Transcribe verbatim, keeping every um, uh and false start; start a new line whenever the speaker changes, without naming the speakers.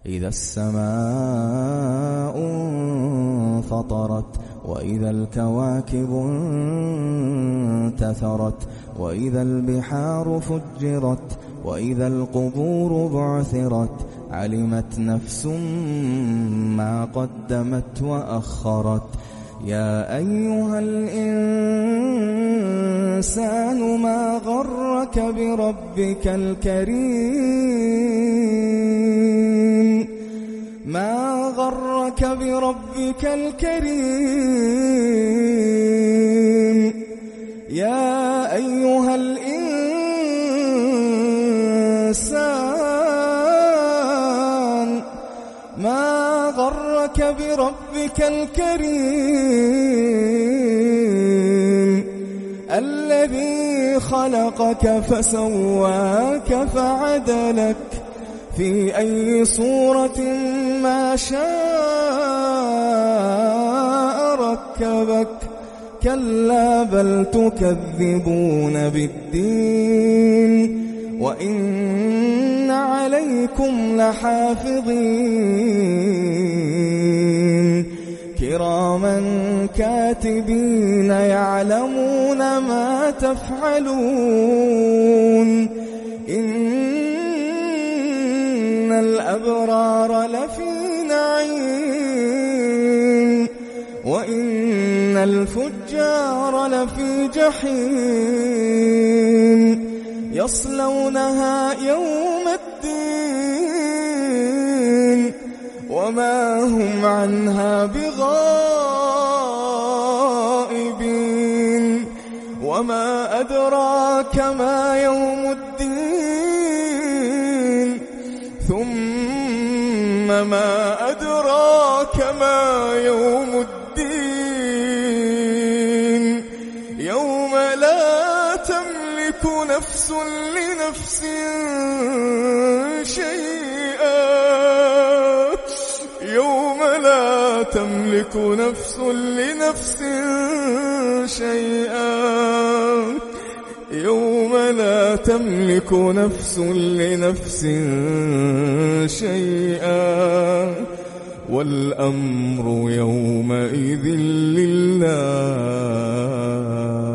إذا السماء انفطرت وإذا الكواكب انتثرت وإذا البحار فجرت وإذا القبور بعثرت علمت نفس ما قدمت وأخرت يا أيها الإنسان ما غرك بربك الكريم ما غرك بربك الكريم يا أيها الإنسان ما غرك بربك الكريم الذي خلقك فسواك فعدلك في أي صورة ما شاء ركبك كلا بل تكذبون بالدين وإن عليكم لحافظين كراما كاتبين يعلمون ما تفعلون إن الأبرار لفي نعيم وإن الفجار لفي جحيم يصلونها يوم الدين وما هم عنها بغائبين وما أدراك ما يوم الدين ثم ما أدراك ما يوم الدين يوم لا تملك نفس لنفس شيئا يوم لا تملك نفس لنفس شيئا يوم لا تملك نفس لنفس شيئا والأمر يومئذ لله.